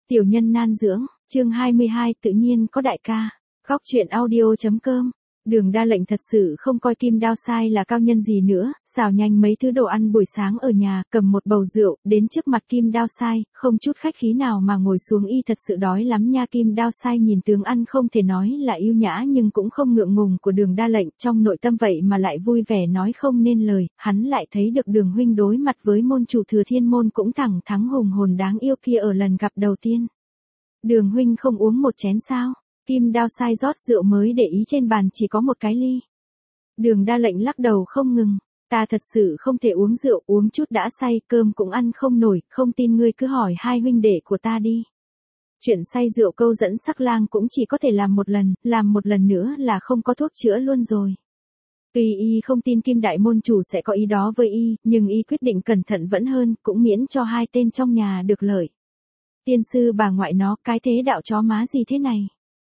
Tiểu nhân nan dưỡng, chương 22 tự nhiên có đại ca. Góc truyện audio.com. Đường Đa Lệnh thật sự không coi Kim Đao Sai là cao nhân gì nữa, xào nhanh mấy thứ đồ ăn buổi sáng ở nhà, cầm một bầu rượu, đến trước mặt Kim Đao Sai, không chút khách khí nào mà ngồi xuống. Y thật sự đói lắm nha. Kim Đao Sai nhìn tướng ăn không thể nói là yêu nhã nhưng cũng không ngượng ngùng của Đường Đa Lệnh, trong nội tâm vậy mà lại vui vẻ nói không nên lời. Hắn lại thấy được Đường huynh đối mặt với môn chủ Thừa Thiên môn cũng thẳng thắn hùng hồn đáng yêu kia ở lần gặp đầu tiên. Đường huynh không uống một chén sao? Kim Đao Sai rót rượu mới để ý trên bàn chỉ có một cái ly. Đường Đa Lệnh lắc đầu không ngừng. Ta thật sự không thể uống rượu, uống chút đã say, cơm cũng ăn không nổi, không tin ngươi cứ hỏi hai huynh đệ của ta đi. Chuyện say rượu câu dẫn sắc lang cũng chỉ có thể làm một lần nữa là không có thuốc chữa luôn rồi. Tuy y không tin Kim đại môn chủ sẽ có ý đó với y, nhưng y quyết định cẩn thận vẫn hơn, cũng miễn cho hai tên trong nhà được lợi. Tiên sư bà ngoại nó, cái thế đạo chó má gì thế này?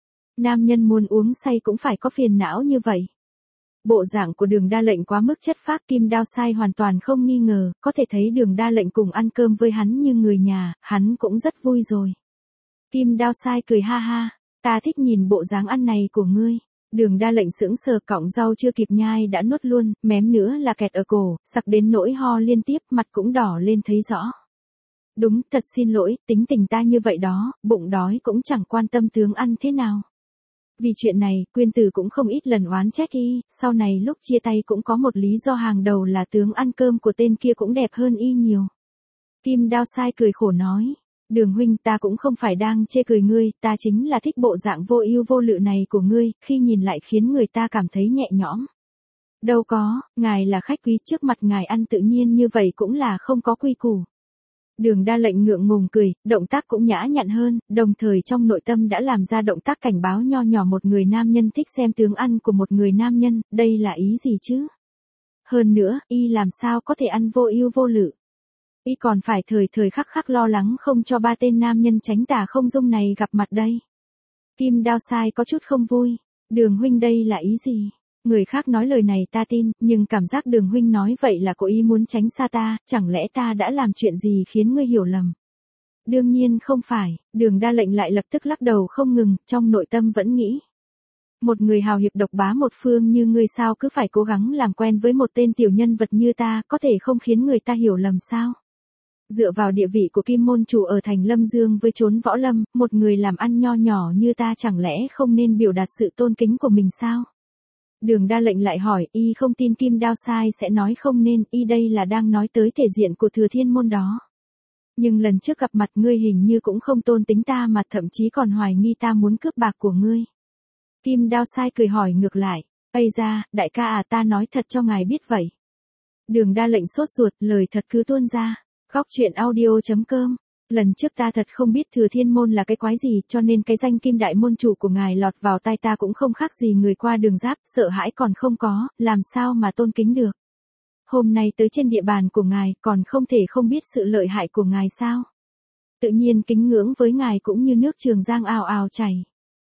Nam nhân muốn uống say cũng phải có phiền não như vậy. Bộ dạng của Đường Đa Lệnh quá mức chất phác, Kim Đao Sai hoàn toàn không nghi ngờ, có thể thấy Đường Đa Lệnh cùng ăn cơm với hắn như người nhà, hắn cũng rất vui rồi. Kim Đao Sai cười ha ha, ta thích nhìn bộ dáng ăn này của ngươi. Đường Đa Lệnh sững sờ, cọng rau chưa kịp nhai đã nuốt luôn, mém nữa là kẹt ở cổ, sặc đến nỗi ho liên tiếp, mặt cũng đỏ lên thấy rõ. Đúng, thật xin lỗi, tính tình ta như vậy đó, bụng đói cũng chẳng quan tâm tướng ăn thế nào. Vì chuyện này, Quyên Tử cũng không ít lần oán trách y, sau này lúc chia tay cũng có một lý do hàng đầu là tướng ăn cơm của tên kia cũng đẹp hơn y nhiều. Kim Đao Sai cười khổ nói, Đường huynh, ta cũng không phải đang chê cười ngươi, ta chính là thích bộ dạng vô ưu vô lự này của ngươi, khi nhìn lại khiến người ta cảm thấy nhẹ nhõm. Đâu có, ngài là khách quý, trước mặt ngài ăn tự nhiên như vậy cũng là không có quy củ. Đường Đa Lệnh ngượng ngùng cười, động tác cũng nhã nhặn hơn, đồng thời trong nội tâm đã làm ra động tác cảnh báo nho nhỏ một người nam nhân thích xem tướng ăn của một người nam nhân, đây là ý gì chứ? Hơn nữa, y làm sao có thể ăn vô ưu vô lự? Y còn phải thời khắc khắc lo lắng không cho ba tên nam nhân tránh tà không dung này gặp mặt đây. Kim Đao Sai có chút không vui, Đường huynh đây là ý gì? Người khác nói lời này ta tin, nhưng cảm giác Đường huynh nói vậy là cố ý muốn tránh xa ta, chẳng lẽ ta đã làm chuyện gì khiến ngươi hiểu lầm? Đương nhiên không phải, Đường Đa Lệnh lại lập tức lắc đầu không ngừng, trong nội tâm vẫn nghĩ. Một người hào hiệp độc bá một phương như ngươi sao cứ phải cố gắng làm quen với một tên tiểu nhân vật như ta, có thể không khiến người ta hiểu lầm sao? Dựa vào địa vị của Kim môn chủ ở thành Lâm Dương với chốn võ lâm, một người làm ăn nho nhỏ như ta chẳng lẽ không nên biểu đạt sự tôn kính của mình sao? Đường Đa Lệnh lại hỏi, y không tin Kim Đao Sai sẽ nói không nên, y đây là đang nói tới thể diện của Thừa Thiên môn đó. Nhưng lần trước gặp mặt ngươi hình như cũng không tôn tính ta mà thậm chí còn hoài nghi ta muốn cướp bạc của ngươi. Kim Đao Sai cười hỏi ngược lại, ây da, đại ca à, ta nói thật cho ngài biết vậy. Đường Đa Lệnh sốt ruột, lời thật cứ tuôn ra. Góc truyện audio.com. Lần trước ta thật không biết Thừa Thiên môn là cái quái gì, cho nên cái danh Kim đại môn chủ của ngài lọt vào tai ta cũng không khác gì người qua đường giáp, sợ hãi còn không có, làm sao mà tôn kính được. Hôm nay tới trên địa bàn của ngài, còn không thể không biết sự lợi hại của ngài sao? Tự nhiên kính ngưỡng với ngài cũng như nước Trường Giang ào ào chảy.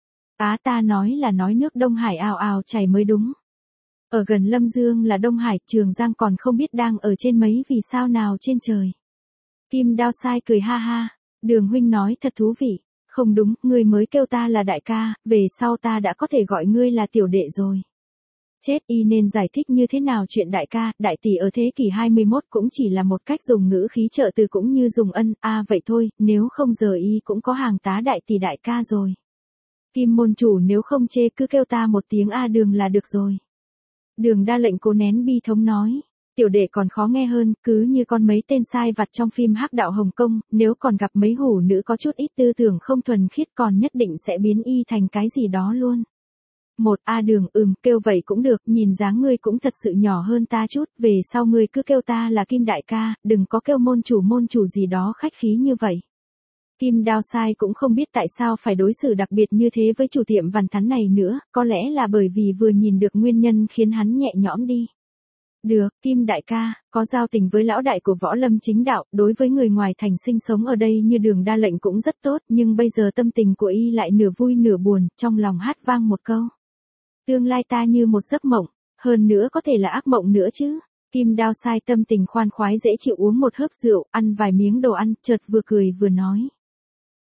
Ta nói là nói nước Đông Hải ào ào chảy mới đúng. Ở gần Lâm Dương là Đông Hải, Trường Giang còn không biết đang ở trên mấy vì sao nào trên trời. Kim Đao Sai cười ha ha, Đường huynh nói thật thú vị, không đúng, ngươi mới kêu ta là đại ca, về sau ta đã có thể gọi ngươi là tiểu đệ rồi. Chết, y nên giải thích như thế nào chuyện đại ca, đại tỷ ở thế kỷ 21 cũng chỉ là một cách dùng ngữ khí trợ từ cũng như dùng ân, vậy thôi, nếu không giờ y cũng có hàng tá đại tỷ đại ca rồi. Kim môn chủ nếu không chê cứ kêu ta một tiếng Đường là được rồi. Đường Đa Lệnh cố nén bi thống nói. Tiểu đệ còn khó nghe hơn, cứ như con mấy tên sai vặt trong phim Hắc đạo Hồng Kông, nếu còn gặp mấy hủ nữ có chút ít tư tưởng không thuần khiết còn nhất định sẽ biến y thành cái gì đó luôn. Đường, kêu vậy cũng được, nhìn dáng ngươi cũng thật sự nhỏ hơn ta chút, về sau ngươi cứ kêu ta là Kim đại ca, đừng có kêu môn chủ gì đó khách khí như vậy. Kim Đao Sai cũng không biết tại sao phải đối xử đặc biệt như thế với chủ tiệm văn thắn này nữa, có lẽ là bởi vì vừa nhìn được nguyên nhân khiến hắn nhẹ nhõm đi. Được, Kim đại ca, có giao tình với lão đại của võ lâm chính đạo, đối với người ngoài thành sinh sống ở đây như Đường Đa Lệnh cũng rất tốt, nhưng bây giờ tâm tình của y lại nửa vui nửa buồn, trong lòng hát vang một câu. Tương lai ta như một giấc mộng, hơn nữa có thể là ác mộng nữa chứ. Kim Đao Sai tâm tình khoan khoái dễ chịu uống một hớp rượu, ăn vài miếng đồ ăn, chợt vừa cười vừa nói.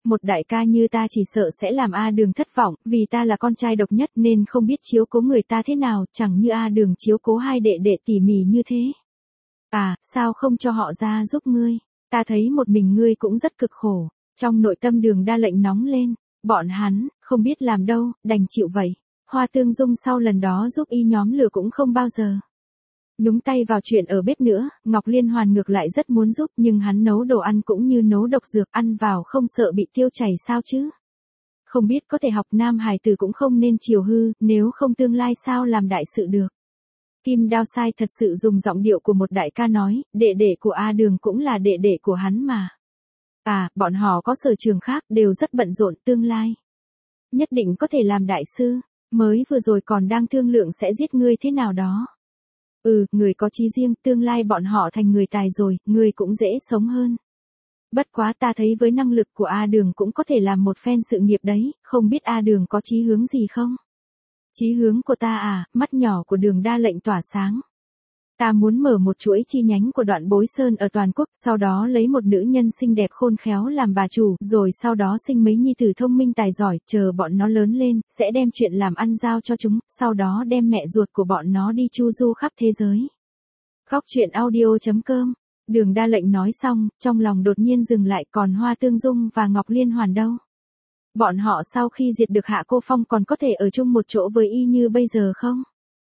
một đại ca như ta chỉ sợ sẽ làm A Đường thất vọng, vì ta là con trai độc nhất nên không biết chiếu cố người ta thế nào, chẳng như A Đường chiếu cố hai đệ đệ tỉ mỉ như thế. À, sao không cho họ ra giúp ngươi? Ta thấy một mình ngươi cũng rất cực khổ. Trong nội tâm Đường Đa Lệnh nóng lên, bọn hắn, không biết làm đâu, đành chịu vậy. Hoa Tương Dung sau lần đó giúp y nhóm lửa cũng không bao giờ nhúng tay vào chuyện ở bếp nữa, Ngọc Liên Hoàn ngược lại rất muốn giúp nhưng hắn nấu đồ ăn cũng như nấu độc dược, ăn vào không sợ bị tiêu chảy sao chứ. Không biết có thể học nam hài tử cũng không nên chiều hư, nếu không tương lai sao làm đại sự được. Kim Đao Sai thật sự dùng giọng điệu của một đại ca nói, đệ đệ của A Đường cũng là đệ đệ của hắn mà. À, bọn họ có sở trường khác, đều rất bận rộn, tương lai nhất định có thể làm đại sư, mới vừa rồi còn đang thương lượng sẽ giết ngươi thế nào đó. Người có chí riêng, tương lai bọn họ thành người tài rồi, ngươi cũng dễ sống hơn. Bất quá ta thấy với năng lực của A Đường cũng có thể làm một phen sự nghiệp đấy, không biết A Đường có chí hướng gì không? Chí hướng của ta à, mắt nhỏ của Đường Đa Lệnh tỏa sáng. Ta muốn mở một chuỗi chi nhánh của Đoạn Bối Sơn ở toàn quốc, sau đó lấy một nữ nhân xinh đẹp khôn khéo làm bà chủ, rồi sau đó sinh mấy nhi tử thông minh tài giỏi, chờ bọn nó lớn lên, sẽ đem chuyện làm ăn giao cho chúng, sau đó đem mẹ ruột của bọn nó đi chu du khắp thế giới. Góc truyện audio.com. Đường Đa Lệnh nói xong, trong lòng đột nhiên dừng lại, còn Hoa Tương Dung và Ngọc Liên Hoàn đâu? Bọn họ sau khi diệt được Hạ Cô Phong còn có thể ở chung một chỗ với y như bây giờ không?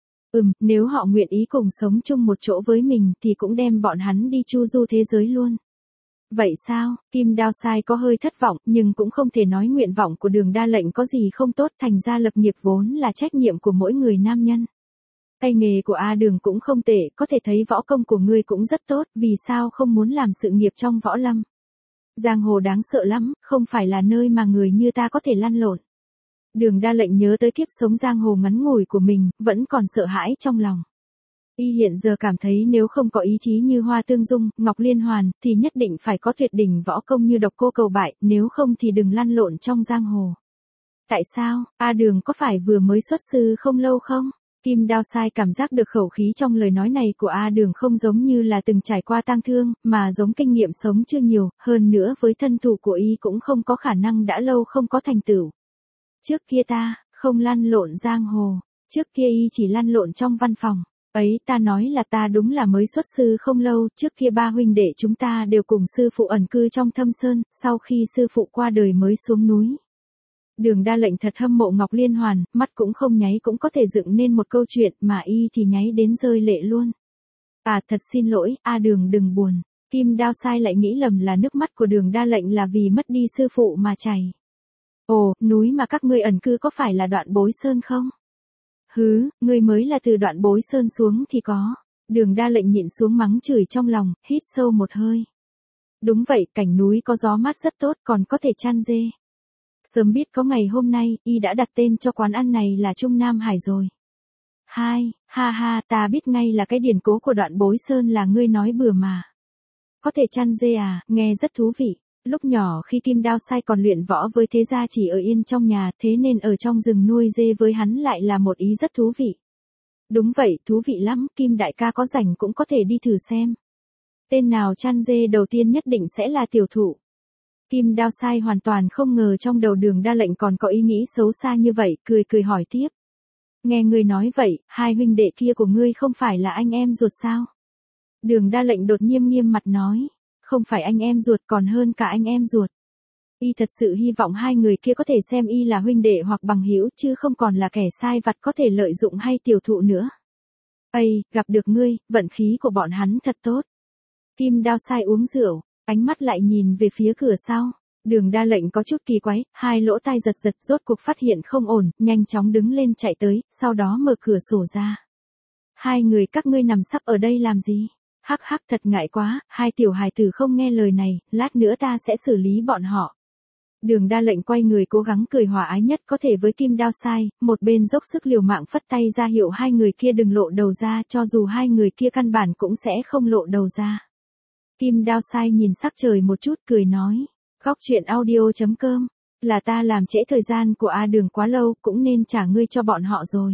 Nếu họ nguyện ý cùng sống chung một chỗ với mình thì cũng đem bọn hắn đi chu du thế giới luôn. Vậy sao? Kim Đao Sai có hơi thất vọng, nhưng cũng không thể nói nguyện vọng của Đường Đa Lệnh có gì không tốt, thành ra lập nghiệp vốn là trách nhiệm của mỗi người nam nhân. Tay nghề của A Đường cũng không tệ, có thể thấy võ công của ngươi cũng rất tốt, vì sao không muốn làm sự nghiệp trong võ lâm? Giang hồ đáng sợ lắm, không phải là nơi mà người như ta có thể lăn lộn. Đường Đa Lệnh nhớ tới kiếp sống giang hồ ngắn ngủi của mình, vẫn còn sợ hãi trong lòng. Y hiện giờ cảm thấy nếu không có ý chí như Hoa Tương Dung, Ngọc Liên Hoàn, thì nhất định phải có tuyệt đỉnh võ công như Độc Cô Cầu Bại, nếu không thì đừng lăn lộn trong giang hồ. Tại sao? A Đường có phải vừa mới xuất sư không lâu không? Kim Đao Sai cảm giác được khẩu khí trong lời nói này của A Đường không giống như là từng trải qua tang thương, mà giống kinh nghiệm sống chưa nhiều, hơn nữa với thân thủ của y cũng không có khả năng đã lâu không có thành tựu. Trước kia ta, không lăn lộn giang hồ, trước kia y chỉ lăn lộn trong văn phòng. Ấy ta nói là ta đúng là mới xuất sư không lâu, trước kia ba huynh đệ chúng ta đều cùng sư phụ ẩn cư trong thâm sơn, sau khi sư phụ qua đời mới xuống núi. Đường Đa Lệnh thật hâm mộ Ngọc Liên Hoàn, mắt cũng không nháy cũng có thể dựng nên một câu chuyện mà y thì nháy đến rơi lệ luôn. À thật xin lỗi, A Đường đừng buồn. Kim Đao Sai lại nghĩ lầm là nước mắt của Đường Đa Lệnh là vì mất đi sư phụ mà chảy. Ồ, núi mà các ngươi ẩn cư có phải là Đoạn Bối Sơn không? Hứ, ngươi mới là từ Đoạn Bối Sơn xuống thì có. Đường Đa Lệnh nhịn xuống mắng chửi trong lòng, hít sâu một hơi. Đúng vậy, cảnh núi có gió mát rất tốt, còn có thể chăn dê. Sớm biết có ngày hôm nay, y đã đặt tên cho quán ăn này là Trung Nam Hải rồi. Ha ha, ta biết ngay là cái điển cố của Đoạn Bối Sơn là ngươi nói bừa mà. Có thể chăn dê à, nghe rất thú vị. Lúc nhỏ khi Kim Đao Sai còn luyện võ với thế gia chỉ ở yên trong nhà, thế nên ở trong rừng nuôi dê với hắn lại là một ý rất thú vị. Đúng vậy, thú vị lắm, Kim đại ca có rảnh cũng có thể đi thử xem. Tên nào chăn dê đầu tiên nhất định sẽ là tiểu thụ. Kim Đao Sai hoàn toàn không ngờ trong đầu Đường Đa Lệnh còn có ý nghĩ xấu xa như vậy, cười hỏi tiếp. Nghe ngươi nói vậy, hai huynh đệ kia của ngươi không phải là anh em ruột sao? Đường Đa Lệnh đột nhiên nghiêm mặt nói. Không phải anh em ruột còn hơn cả anh em ruột. Y thật sự hy vọng hai người kia có thể xem y là huynh đệ hoặc bằng hữu chứ không còn là kẻ sai vặt có thể lợi dụng hay tiểu thụ nữa. Ây, gặp được ngươi, vận khí của bọn hắn thật tốt. Kim Đao Sai uống rượu, ánh mắt lại nhìn về phía cửa sau. Đường Đa Lệnh có chút kỳ quái, hai lỗ tai giật rốt cuộc phát hiện không ổn, nhanh chóng đứng lên chạy tới, sau đó mở cửa sổ ra. Hai người các ngươi nằm sấp ở đây làm gì? Hắc thật ngại quá, hai tiểu hài tử không nghe lời này, lát nữa ta sẽ xử lý bọn họ. Đường Đa Lệnh quay người cố gắng cười hòa ái nhất có thể với Kim Đao Sai, một bên dốc sức liều mạng phất tay ra hiệu hai người kia đừng lộ đầu ra, cho dù hai người kia căn bản cũng sẽ không lộ đầu ra. Kim Đao Sai nhìn sắc trời một chút cười nói, góc truyện audio.com, là ta làm trễ thời gian của A Đường quá lâu, cũng nên trả ngươi cho bọn họ rồi.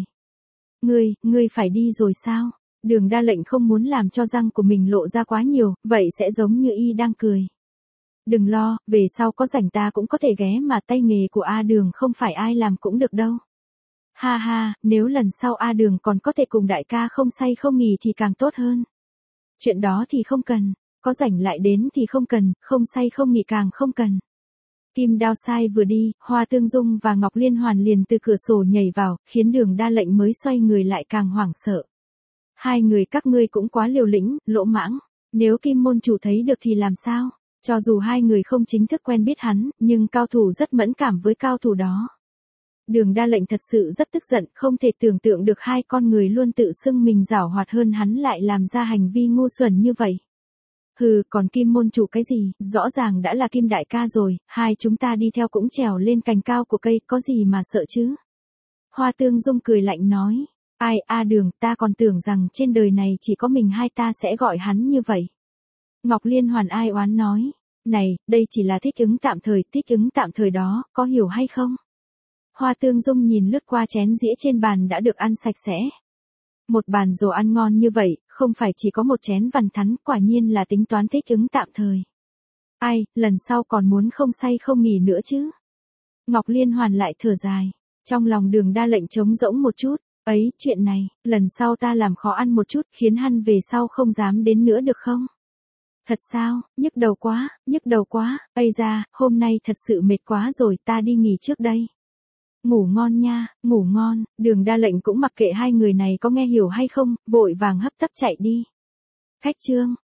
Ngươi phải đi rồi sao? Đường Đa Lệnh không muốn làm cho răng của mình lộ ra quá nhiều, vậy sẽ giống như y đang cười. Đừng lo, về sau có rảnh ta cũng có thể ghé mà tay nghề của A Đường không phải ai làm cũng được đâu. Ha ha, nếu lần sau A Đường còn có thể cùng đại ca không say không nghỉ thì càng tốt hơn. Chuyện đó thì không cần, có rảnh lại đến thì không cần, không say không nghỉ càng không cần. Kim Đao Sai vừa đi, Hoa Tương Dung và Ngọc Liên Hoàn liền từ cửa sổ nhảy vào, khiến Đường Đa Lệnh mới xoay người lại càng hoảng sợ. Hai người các ngươi cũng quá liều lĩnh, lỗ mãng. Nếu Kim môn chủ thấy được thì làm sao? Cho dù hai người không chính thức quen biết hắn, nhưng cao thủ rất mẫn cảm với cao thủ đó. Đường Đa Lệnh thật sự rất tức giận, không thể tưởng tượng được hai con người luôn tự xưng mình giảo hoạt hơn hắn lại làm ra hành vi ngu xuẩn như vậy. Hừ, còn Kim môn chủ cái gì, rõ ràng đã là Kim đại ca rồi, hai chúng ta đi theo cũng trèo lên cành cao của cây, có gì mà sợ chứ? Hoa Tương Dung cười lạnh nói, ai A Đường, ta còn tưởng rằng trên đời này chỉ có mình hai ta sẽ gọi hắn như vậy. Ngọc Liên Hoàn ai oán nói, này, đây chỉ là thích ứng tạm thời đó, có hiểu hay không? Hoa Tương Dung nhìn lướt qua chén dĩa trên bàn đã được ăn sạch sẽ. Một bàn đồ ăn ngon như vậy, không phải chỉ có một chén vằn thắn, quả nhiên là tính toán thích ứng tạm thời. Ai, lần sau còn muốn không say không nghỉ nữa chứ? Ngọc Liên Hoàn lại thở dài, trong lòng Đường Đa Lệnh trống rỗng một chút, ấy, chuyện này, lần sau ta làm khó ăn một chút, khiến hắn về sau không dám đến nữa được không? Thật sao, nhức đầu quá, ây da, hôm nay thật sự mệt quá rồi, ta đi nghỉ trước đây. Ngủ ngon nha, ngủ ngon, Đường Đa Lệnh cũng mặc kệ hai người này có nghe hiểu hay không, vội vàng hấp tấp chạy đi. Khách trương,